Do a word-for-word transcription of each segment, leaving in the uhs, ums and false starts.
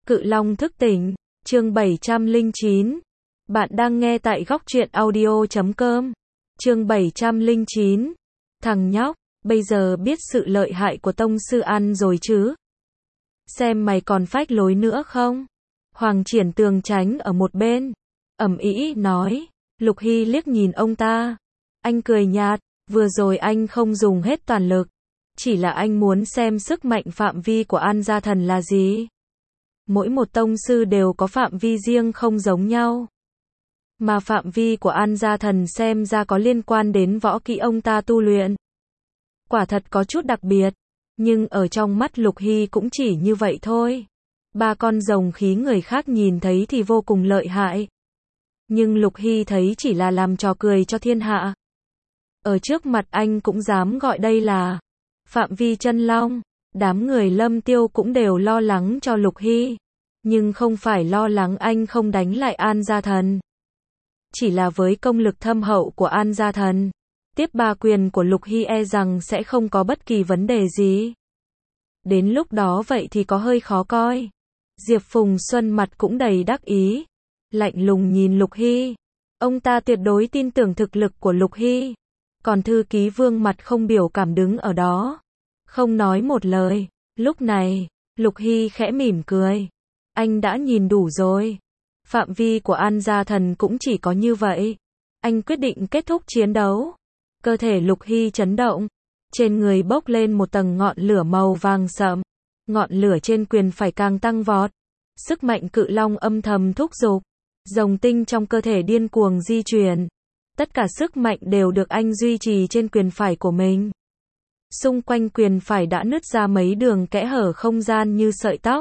Cự Long thức tỉnh, chương bảy trăm lẻ chín. Bạn đang nghe tại góc truyện audio chấm com. Chương bảy trăm lẻ chín. Thằng nhóc, bây giờ biết sự lợi hại của tông sư ăn rồi chứ? Xem mày còn phách lối nữa không? Hoàng Triển Tường tránh ở một bên, ầm ĩ nói. Lục Hy liếc nhìn ông ta. Anh cười nhạt, vừa rồi anh không dùng hết toàn lực. Chỉ là anh muốn xem sức mạnh phạm vi của An Gia Thần là gì. Mỗi một tông sư đều có phạm vi riêng không giống nhau. Mà phạm vi của An Gia Thần xem ra có liên quan đến võ kỹ ông ta tu luyện. Quả thật có chút đặc biệt. Nhưng ở trong mắt Lục Hy cũng chỉ như vậy thôi. Ba con rồng khí người khác nhìn thấy thì vô cùng lợi hại. Nhưng Lục Hy thấy chỉ là làm trò cười cho thiên hạ. Ở trước mặt anh cũng dám gọi đây là phạm vi chân long. Đám người Lâm Tiêu cũng đều lo lắng cho Lục Hy. Nhưng không phải lo lắng anh không đánh lại An Gia Thần. Chỉ là với công lực thâm hậu của An Gia Thần, tiếp ba quyền của Lục Hy e rằng sẽ không có bất kỳ vấn đề gì. Đến lúc đó vậy thì có hơi khó coi. Diệp Phùng Xuân mặt cũng đầy đắc ý. Lạnh lùng nhìn Lục Hy. Ông ta tuyệt đối tin tưởng thực lực của Lục Hy. Còn thư ký Vương mặt không biểu cảm đứng ở đó. Không nói một lời. Lúc này, Lục Hy khẽ mỉm cười. Anh đã nhìn đủ rồi. Phạm vi của An Gia Thần cũng chỉ có như vậy. Anh quyết định kết thúc chiến đấu. Cơ thể Lục Hy chấn động. Trên người bốc lên một tầng ngọn lửa màu vàng sậm. Ngọn lửa trên quyền phải càng tăng vọt. Sức mạnh cự long âm thầm thúc giục. Rồng tinh trong cơ thể điên cuồng di chuyển. Tất cả sức mạnh đều được anh duy trì trên quyền phải của mình. Xung quanh quyền phải đã nứt ra mấy đường kẽ hở không gian như sợi tóc.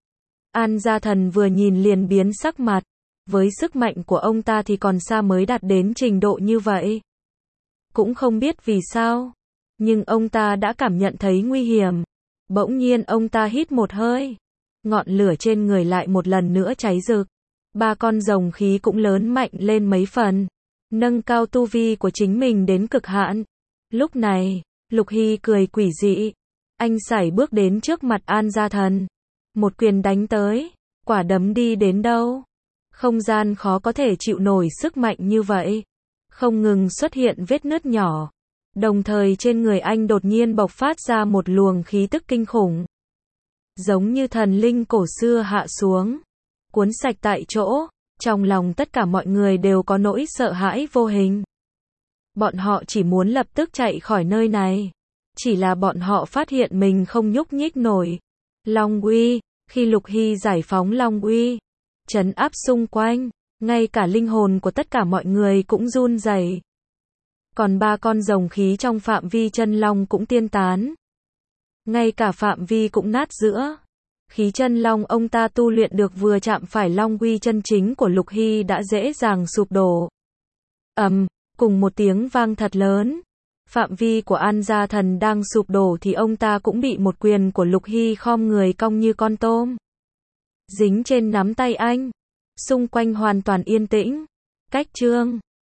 An Gia Thần vừa nhìn liền biến sắc mặt. Với sức mạnh của ông ta thì còn xa mới đạt đến trình độ như vậy. Cũng không biết vì sao. Nhưng ông ta đã cảm nhận thấy nguy hiểm. Bỗng nhiên ông ta hít một hơi. Ngọn lửa trên người lại một lần nữa cháy rực. Ba con rồng khí cũng lớn mạnh lên mấy phần. Nâng cao tu vi của chính mình đến cực hạn. Lúc này, Lục Hy cười quỷ dị. Anh sải bước đến trước mặt An Gia Thần. Một quyền đánh tới. Quả đấm đi đến đâu? Không gian khó có thể chịu nổi sức mạnh như vậy. Không ngừng xuất hiện vết nứt nhỏ. Đồng thời trên người anh đột nhiên bộc phát ra một luồng khí tức kinh khủng. Giống như thần linh cổ xưa hạ xuống. Cuốn sạch tại chỗ. Trong lòng tất cả mọi người đều có nỗi sợ hãi vô hình. Bọn họ chỉ muốn lập tức chạy khỏi nơi này. Chỉ là bọn họ phát hiện mình không nhúc nhích nổi. Long uy, khi Lục Hy giải phóng Long uy, trấn áp xung quanh, ngay cả linh hồn của tất cả mọi người cũng run rẩy. Còn ba con rồng khí trong phạm vi chân long cũng tiên tán. Ngay cả phạm vi cũng nát giữa. Khí chân long ông ta tu luyện được vừa chạm phải long uy chân chính của Lục Hy đã dễ dàng sụp đổ. Ầm, cùng một tiếng vang thật lớn. Phạm vi của An Gia Thần đang sụp đổ thì ông ta cũng bị một quyền của Lục Hy khom người cong như con tôm. Dính trên nắm tay anh. Xung quanh hoàn toàn yên tĩnh. Cách chương